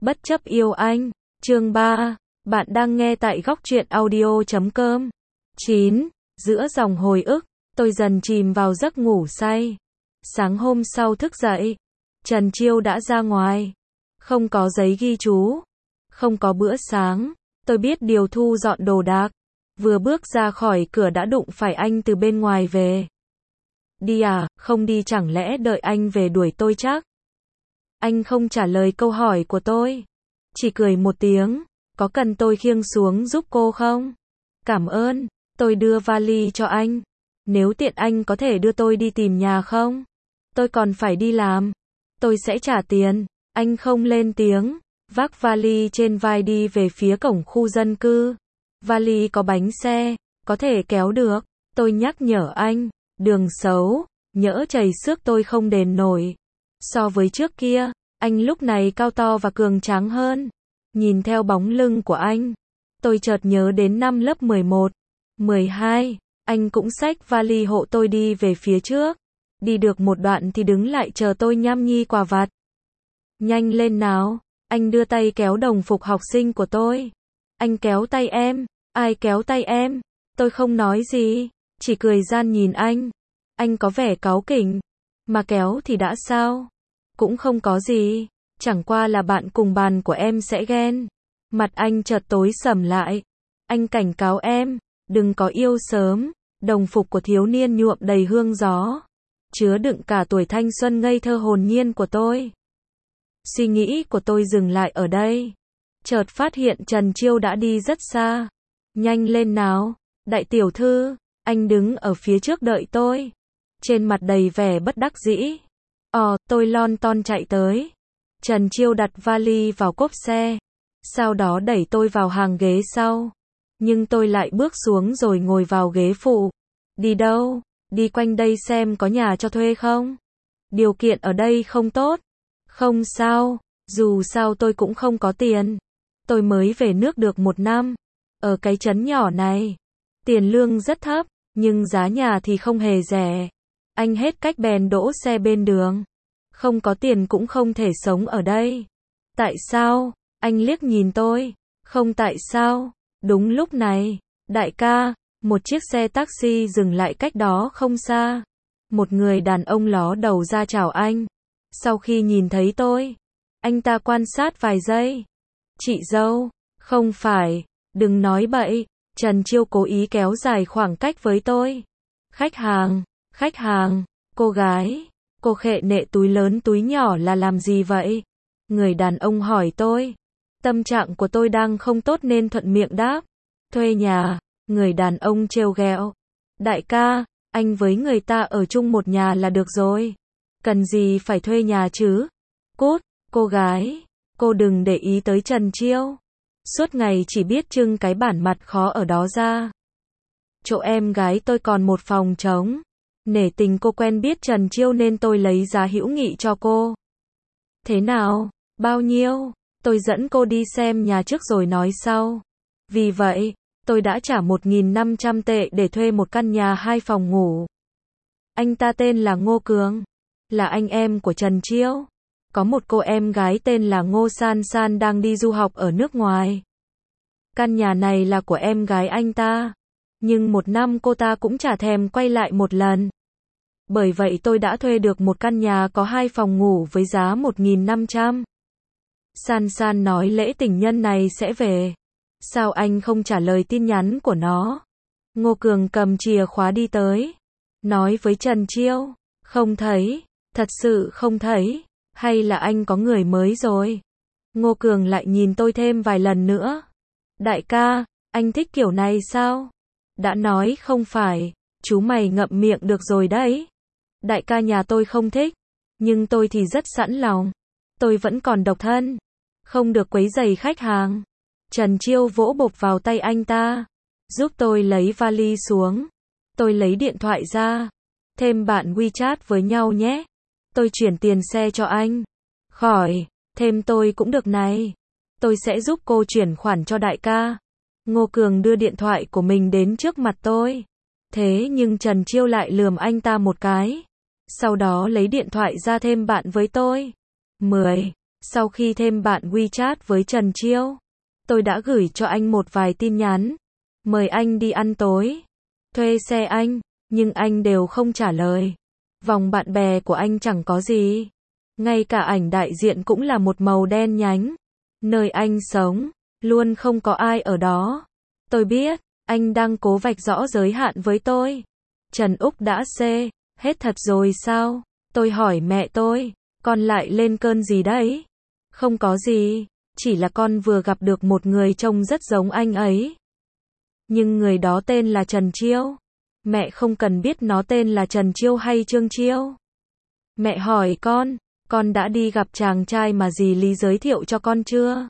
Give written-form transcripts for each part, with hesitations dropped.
Bất chấp yêu anh. Chương 3. Bạn đang nghe tại góc truyện audio.com. 9. Giữa dòng hồi ức, tôi dần chìm vào giấc ngủ say. Sáng hôm sau thức dậy, Trần Chiêu đã ra ngoài. Không có giấy ghi chú, không có bữa sáng. Tôi biết điều thu dọn đồ đạc. Vừa bước ra khỏi cửa đã đụng phải anh từ bên ngoài về. Đi à, không đi chẳng lẽ đợi anh về đuổi tôi chắc? Anh không trả lời câu hỏi của tôi. Chỉ cười một tiếng. Có cần tôi khiêng xuống giúp cô không? Cảm ơn, tôi đưa vali cho anh. Nếu tiện anh có thể đưa tôi đi tìm nhà không? Tôi còn phải đi làm. Tôi sẽ trả tiền. Anh không lên tiếng, vác vali trên vai đi về phía cổng khu dân cư. Vali có bánh xe, có thể kéo được. Tôi nhắc nhở anh, đường xấu, nhỡ chảy xước tôi không đền nổi. So với trước kia, anh lúc này cao to và cường tráng hơn. Nhìn theo bóng lưng của anh, tôi chợt nhớ đến năm lớp 11, 12, anh cũng xách vali hộ tôi đi về phía trước. Đi được một đoạn thì đứng lại chờ tôi nhăm nhi quà vặt. Nhanh lên nào, anh đưa tay kéo đồng phục học sinh của tôi. Anh kéo tay em, ai kéo tay em? Tôi không nói gì, chỉ cười gian nhìn anh. Anh có vẻ cáu kỉnh, mà kéo thì đã sao? Cũng không có gì, chẳng qua là bạn cùng bàn của em sẽ ghen. Mặt anh chợt tối sầm lại. Anh cảnh cáo em, đừng có yêu sớm. Đồng phục của thiếu niên nhuộm đầy hương gió, chứa đựng cả tuổi thanh xuân ngây thơ hồn nhiên của tôi. Suy nghĩ của tôi dừng lại ở đây. Chợt phát hiện Trần Chiêu đã đi rất xa. Nhanh lên nào, đại tiểu thư, anh đứng ở phía trước đợi tôi. Trên mặt đầy vẻ bất đắc dĩ. Tôi lon ton chạy tới. Trần Chiêu đặt vali vào cốp xe. Sau đó đẩy tôi vào hàng ghế sau. Nhưng tôi lại bước xuống rồi ngồi vào ghế phụ. Đi đâu? Đi quanh đây xem có nhà cho thuê không? Điều kiện ở đây không tốt. Không sao, dù sao tôi cũng không có tiền. Tôi mới về nước được 1 năm. Ở cái trấn nhỏ này, tiền lương rất thấp, nhưng giá nhà thì không hề rẻ. Anh hết cách bèn đỗ xe bên đường. Không có tiền cũng không thể sống ở đây. Tại sao? Anh liếc nhìn tôi. Không tại sao. Đúng lúc này, đại ca, một chiếc xe taxi dừng lại cách đó không xa. Một người đàn ông ló đầu ra chào anh. Sau khi nhìn thấy tôi, anh ta quan sát vài giây. Chị dâu, không phải, đừng nói bậy. Trần Chiêu cố ý kéo dài khoảng cách với tôi. Khách hàng, cô gái, cô khệ nệ túi lớn túi nhỏ là làm gì vậy? Người đàn ông hỏi tôi. Tâm trạng của tôi đang không tốt nên thuận miệng đáp. Thuê nhà, người đàn ông trêu ghẹo. Đại ca, anh với người ta ở chung một nhà là được rồi. Cần gì phải thuê nhà chứ? Cút, cô gái, cô đừng để ý tới Trần Chiêu. Suốt ngày chỉ biết trưng cái bản mặt khó ở đó ra. Chỗ em gái tôi còn một phòng trống. Nể tình cô quen biết Trần Chiêu nên tôi lấy giá hữu nghị cho cô. Thế nào? Bao nhiêu? Tôi dẫn cô đi xem nhà trước rồi nói sau. Vì vậy, tôi đã trả 1.500 tệ để thuê một căn nhà 2 phòng ngủ. Anh ta tên là Ngô Cường, là anh em của Trần Chiêu. Có một cô em gái tên là Ngô San San đang đi du học ở nước ngoài. Căn nhà này là của em gái anh ta. Nhưng 1 năm cô ta cũng chả thèm quay lại một lần. Bởi vậy tôi đã thuê được một căn nhà có 2 phòng ngủ với giá 1.500. San San nói lễ tình nhân này sẽ về. Sao anh không trả lời tin nhắn của nó? Ngô Cường cầm chìa khóa đi tới. Nói với Trần Chiêu. Không thấy. Thật sự không thấy. Hay là anh có người mới rồi? Ngô Cường lại nhìn tôi thêm vài lần nữa. Đại ca, anh thích kiểu này sao? Đã nói không phải. Chú mày ngậm miệng được rồi đấy. Đại ca nhà tôi không thích. Nhưng tôi thì rất sẵn lòng. Tôi vẫn còn độc thân. Không được quấy rầy khách hàng. Trần Chiêu vỗ bộp vào tay anh ta. Giúp tôi lấy vali xuống. Tôi lấy điện thoại ra. Thêm bạn WeChat với nhau nhé. Tôi chuyển tiền xe cho anh. Khỏi, thêm tôi cũng được này. Tôi sẽ giúp cô chuyển khoản cho đại ca. Ngô Cường đưa điện thoại của mình đến trước mặt tôi. Thế nhưng Trần Chiêu lại lườm anh ta một cái. Sau đó lấy điện thoại ra thêm bạn với tôi. 10. Sau khi thêm bạn WeChat với Trần Chiêu, tôi đã gửi cho anh một vài tin nhắn, mời anh đi ăn tối, thuê xe anh, nhưng anh đều không trả lời. Vòng bạn bè của anh chẳng có gì. Ngay cả ảnh đại diện cũng là một màu đen nhánh. Nơi anh sống, luôn không có ai ở đó. Tôi biết, anh đang cố vạch rõ giới hạn với tôi. Trần Úc đã hết thật rồi sao? Tôi hỏi mẹ tôi, con lại lên cơn gì đấy? Không có gì, chỉ là con vừa gặp được một người trông rất giống anh ấy. Nhưng người đó tên là Trần Chiêu. Mẹ không cần biết nó tên là Trần Chiêu hay Trương Chiêu. Mẹ hỏi con đã đi gặp chàng trai mà dì Lý giới thiệu cho con chưa?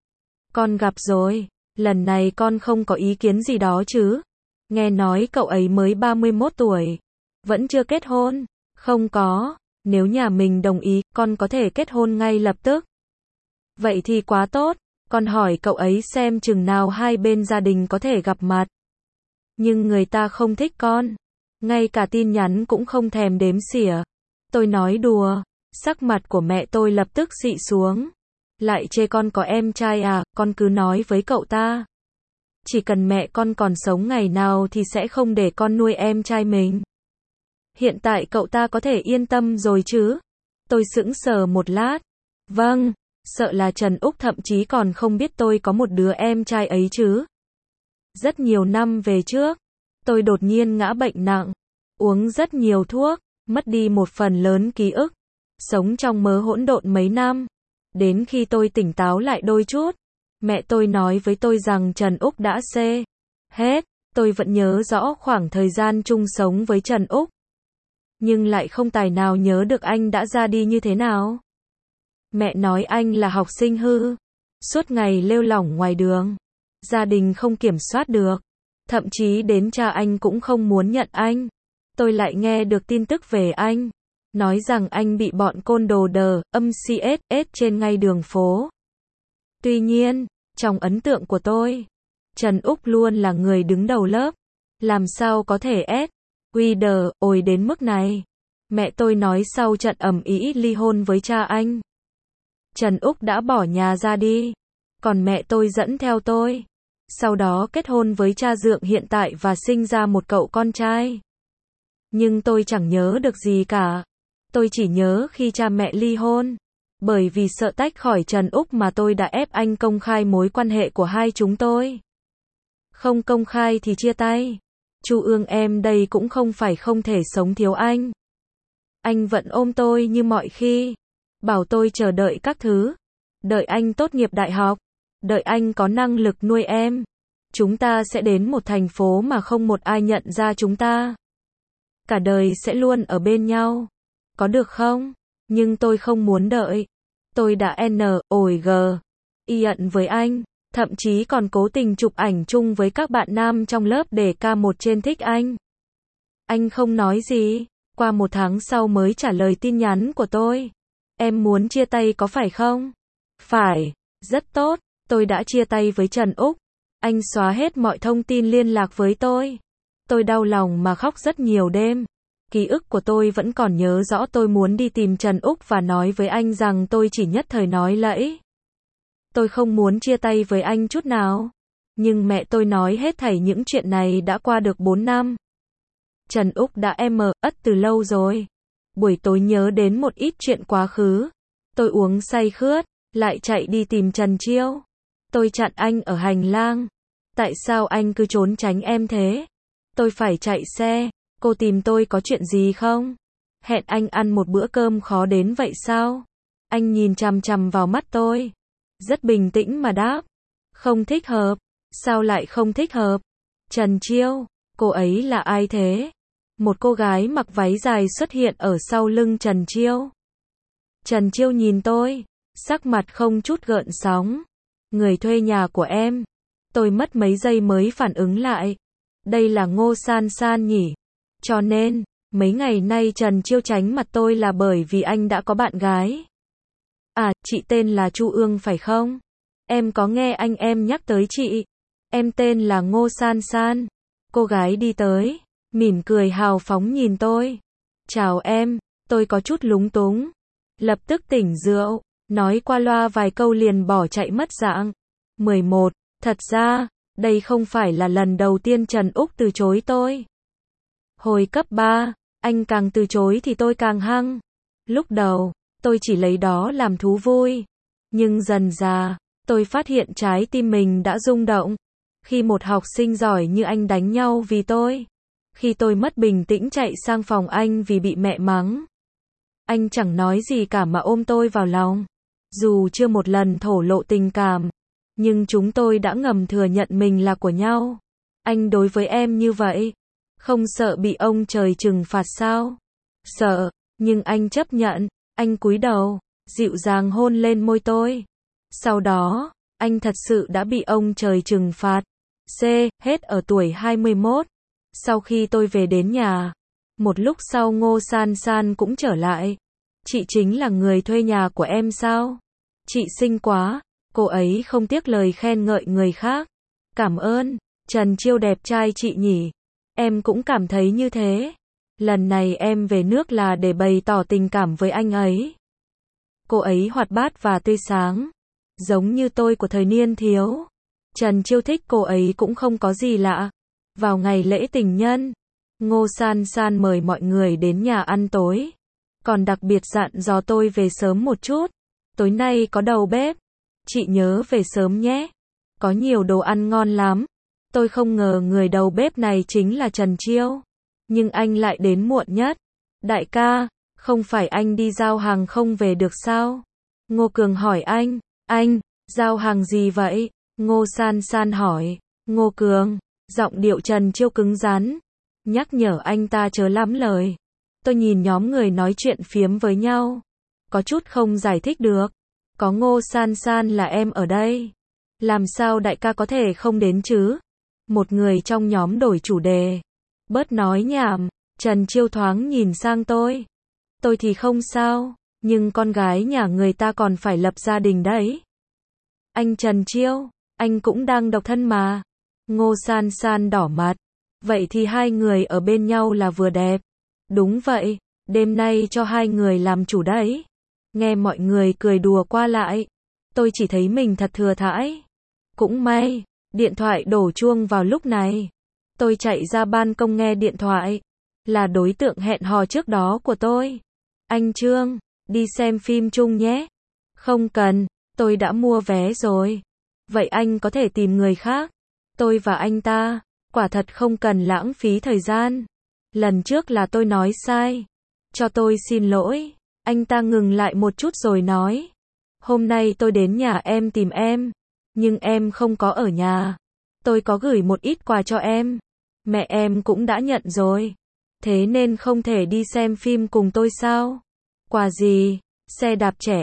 Con gặp rồi, lần này con không có ý kiến gì đó chứ? Nghe nói cậu ấy mới 31 tuổi, vẫn chưa kết hôn. Không có, nếu nhà mình đồng ý, con có thể kết hôn ngay lập tức. Vậy thì quá tốt, con hỏi cậu ấy xem chừng nào hai bên gia đình có thể gặp mặt. Nhưng người ta không thích con, ngay cả tin nhắn cũng không thèm đếm xỉa. Tôi nói đùa, sắc mặt của mẹ tôi lập tức xị xuống. Lại chê con có em trai à, con cứ nói với cậu ta. Chỉ cần mẹ con còn sống ngày nào thì sẽ không để con nuôi em trai mình. Hiện tại cậu ta có thể yên tâm rồi chứ? Tôi sững sờ một lát. Vâng, sợ là Trần Úc thậm chí còn không biết tôi có một đứa em trai ấy chứ. Rất nhiều năm về trước, tôi đột nhiên ngã bệnh nặng, uống rất nhiều thuốc, mất đi một phần lớn ký ức, sống trong mớ hỗn độn mấy năm. Đến khi tôi tỉnh táo lại đôi chút, mẹ tôi nói với tôi rằng Trần Úc đã hết. Tôi vẫn nhớ rõ khoảng thời gian chung sống với Trần Úc, nhưng lại không tài nào nhớ được anh đã ra đi như thế nào. Mẹ nói anh là học sinh hư, suốt ngày lêu lỏng ngoài đường, gia đình không kiểm soát được, thậm chí đến cha anh cũng không muốn nhận anh. Tôi lại nghe được tin tức về anh, nói rằng anh bị bọn côn đồ CSS trên ngay đường phố. Tuy nhiên, trong ấn tượng của tôi, Trần Úc luôn là người đứng đầu lớp, làm sao có thể ôi đến mức này. Mẹ tôi nói sau trận ầm ĩ ly hôn với cha anh, Trần Úc đã bỏ nhà ra đi, còn mẹ tôi dẫn theo tôi. Sau đó kết hôn với cha dượng hiện tại và sinh ra một cậu con trai. Nhưng tôi chẳng nhớ được gì cả. Tôi chỉ nhớ khi cha mẹ ly hôn. Bởi vì sợ tách khỏi Trần Úc mà tôi đã ép anh công khai mối quan hệ của hai chúng tôi. Không công khai thì chia tay. Chu Ương em đây cũng không phải không thể sống thiếu anh. Anh vẫn ôm tôi như mọi khi. Bảo tôi chờ đợi các thứ. Đợi anh tốt nghiệp đại học. Đợi anh có năng lực nuôi em. Chúng ta sẽ đến một thành phố mà không một ai nhận ra chúng ta. Cả đời sẽ luôn ở bên nhau. Có được không? Nhưng tôi không muốn đợi. Tôi đã nhận với anh. Thậm chí còn cố tình chụp ảnh chung với các bạn nam trong lớp để K1 trên thích anh. Anh không nói gì. Qua 1 tháng sau mới trả lời tin nhắn của tôi. Em muốn chia tay có phải không? Phải. Rất tốt. Tôi đã chia tay với Trần Úc. Anh xóa hết mọi thông tin liên lạc với tôi. Tôi đau lòng mà khóc rất nhiều đêm. Ký ức của tôi vẫn còn nhớ rõ tôi muốn đi tìm Trần Úc và nói với anh rằng tôi chỉ nhất thời nói lẫy. Tôi không muốn chia tay với anh chút nào. Nhưng mẹ tôi nói hết thảy những chuyện này đã qua được 4 năm. Trần Úc đã từ lâu rồi. Buổi tối nhớ đến một ít chuyện quá khứ. Tôi uống say khướt, lại chạy đi tìm Trần Chiêu. Tôi chặn anh ở hành lang. Tại sao anh cứ trốn tránh em thế? Tôi phải chạy xe. Cô tìm tôi có chuyện gì không? Hẹn anh ăn một bữa cơm khó đến vậy sao? Anh nhìn chằm chằm vào mắt tôi. Rất bình tĩnh mà đáp. Không thích hợp. Sao lại không thích hợp? Trần Chiêu, cô ấy là ai thế? Một cô gái mặc váy dài xuất hiện ở sau lưng Trần Chiêu. Trần Chiêu nhìn tôi, sắc mặt không chút gợn sóng. Người thuê nhà của em. Tôi mất mấy giây mới phản ứng lại. Đây là Ngô San San nhỉ? Cho nên, mấy ngày nay Trần Chiêu tránh mặt tôi là bởi vì anh đã có bạn gái. À, chị tên là Chu Ương phải không? Em có nghe anh em nhắc tới chị. Em tên là Ngô San San. Cô gái đi tới, mỉm cười hào phóng nhìn tôi. Chào em, tôi có chút lúng túng. Lập tức tỉnh rượu. nói qua loa vài câu liền bỏ chạy mất dạng. 11. Thật ra, đây không phải là lần đầu tiên Trần Úc từ chối tôi. Hồi cấp 3, anh càng từ chối thì tôi càng hăng. Lúc đầu, tôi chỉ lấy đó làm thú vui. Nhưng dần dà, tôi phát hiện trái tim mình đã rung động. Khi một học sinh giỏi như anh đánh nhau vì tôi. Khi tôi mất bình tĩnh chạy sang phòng anh vì bị mẹ mắng. Anh chẳng nói gì cả mà ôm tôi vào lòng. Dù chưa một lần thổ lộ tình cảm, nhưng chúng tôi đã ngầm thừa nhận mình là của nhau. Anh đối với em như vậy, không sợ bị ông trời trừng phạt sao? Sợ, nhưng anh chấp nhận. Anh cúi đầu, dịu dàng hôn lên môi tôi. Sau đó, anh thật sự đã bị ông trời trừng phạt. C. Hết ở tuổi 21. Sau khi tôi về đến nhà, một lúc sau Ngô San San cũng trở lại. Chị chính là người thuê nhà của em sao? Chị xinh quá. Cô ấy không tiếc lời khen ngợi người khác. Cảm ơn, Trần Chiêu đẹp trai chị nhỉ. Em cũng cảm thấy như thế. Lần này em về nước là để bày tỏ tình cảm với anh ấy. Cô ấy hoạt bát và tươi sáng, giống như tôi của thời niên thiếu. Trần Chiêu thích cô ấy cũng không có gì lạ. Vào ngày lễ tình nhân, Ngô San San mời mọi người đến nhà ăn tối. Còn đặc biệt dặn dò tôi về sớm một chút. Tối nay có đầu bếp. Chị nhớ về sớm nhé. Có nhiều đồ ăn ngon lắm. Tôi không ngờ người đầu bếp này chính là Trần Chiêu. Nhưng anh lại đến muộn nhất. Đại ca, không phải anh đi giao hàng không về được sao? Ngô Cường hỏi anh, giao hàng gì vậy? Ngô San San hỏi. Ngô Cường, giọng điệu Trần Chiêu cứng rắn, nhắc nhở anh ta chớ lắm lời. Tôi nhìn nhóm người nói chuyện phiếm với nhau, có chút không giải thích được. Có Ngô San San là em ở đây, làm sao đại ca có thể không đến chứ? Một người trong nhóm đổi chủ đề. Bớt nói nhảm. Trần Chiêu thoáng nhìn sang tôi. Tôi thì không sao, nhưng con gái nhà người ta còn phải lập gia đình đấy. Anh Trần Chiêu, anh cũng đang độc thân mà. Ngô San San đỏ mặt. Vậy thì hai người ở bên nhau là vừa đẹp. Đúng vậy, đêm nay cho hai người làm chủ đấy. Nghe mọi người cười đùa qua lại, tôi chỉ thấy mình thật thừa thãi. Cũng may, điện thoại đổ chuông vào lúc này. Tôi chạy ra ban công nghe điện thoại. Là đối tượng hẹn hò trước đó của tôi. Anh Trương, đi xem phim chung nhé. Không cần, tôi đã mua vé rồi. Vậy anh có thể tìm người khác. Tôi và anh ta, quả thật không cần lãng phí thời gian. Lần trước là tôi nói sai. Cho tôi xin lỗi. Anh ta ngừng lại một chút rồi nói. Hôm nay tôi đến nhà em tìm em. Nhưng em không có ở nhà. Tôi có gửi một ít quà cho em. Mẹ em cũng đã nhận rồi. Thế nên không thể đi xem phim cùng tôi sao? Quà gì? Xe đạp trẻ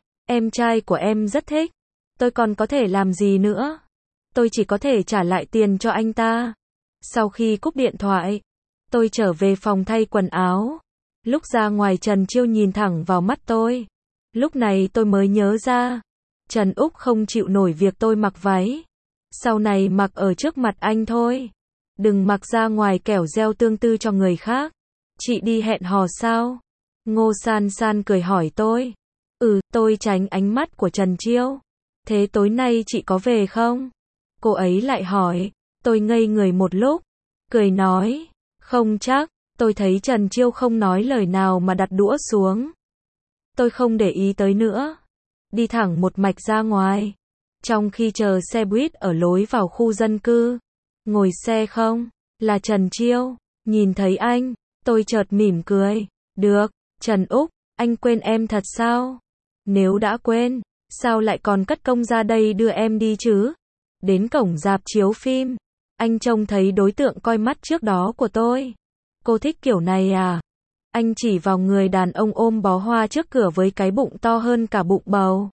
em trai của em rất thích. Tôi còn có thể làm gì nữa? Tôi chỉ có thể trả lại tiền cho anh ta. Sau khi cúp điện thoại, tôi trở về phòng thay quần áo. Lúc ra ngoài Trần Chiêu nhìn thẳng vào mắt tôi. Lúc này tôi mới nhớ ra. Trần Úc không chịu nổi việc tôi mặc váy. Sau này mặc ở trước mặt anh thôi. Đừng mặc ra ngoài kẻo gieo tương tư cho người khác. Chị đi hẹn hò sao? Ngô San San cười hỏi tôi. Tôi tránh ánh mắt của Trần Chiêu. Thế tối nay chị có về không? Cô ấy lại hỏi. Tôi ngây người một lúc. Cười nói. Không chắc. Tôi thấy Trần Chiêu không nói lời nào mà đặt đũa xuống. Tôi không để ý tới nữa. Đi thẳng một mạch ra ngoài. Trong khi chờ xe buýt ở lối vào khu dân cư. Ngồi xe không? Là Trần Chiêu. Nhìn thấy anh, tôi chợt mỉm cười. Được, Trần Úc, anh quên em thật sao? Nếu đã quên, sao lại còn cất công ra đây đưa em đi chứ? Đến cổng rạp chiếu phim, anh trông thấy đối tượng coi mắt trước đó của tôi. Cô thích kiểu này à? Anh chỉ vào người đàn ông ôm bó hoa trước cửa với cái bụng to hơn cả bụng bầu.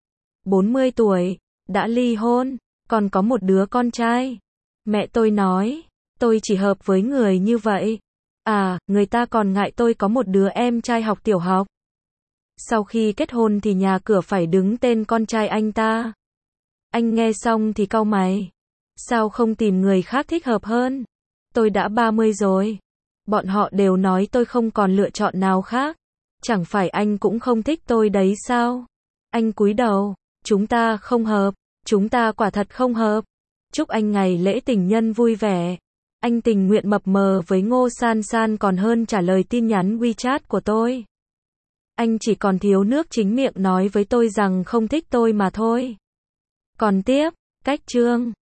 40 tuổi, đã ly hôn, còn có một đứa con trai. Mẹ tôi nói, tôi chỉ hợp với người như vậy. À, người ta còn ngại tôi có một đứa em trai học tiểu học. Sau khi kết hôn thì nhà cửa phải đứng tên con trai anh ta. Anh nghe xong thì cau mày. Sao không tìm người khác thích hợp hơn? Tôi đã 30 rồi. Bọn họ đều nói tôi không còn lựa chọn nào khác. Chẳng phải anh cũng không thích tôi đấy sao? Anh cúi đầu. Chúng ta không hợp. Chúng ta quả thật không hợp. Chúc anh ngày lễ tình nhân vui vẻ. Anh tình nguyện mập mờ với Ngô San San còn hơn trả lời tin nhắn WeChat của tôi. Anh chỉ còn thiếu nước chính miệng nói với tôi rằng không thích tôi mà thôi. Còn tiếp, cách chương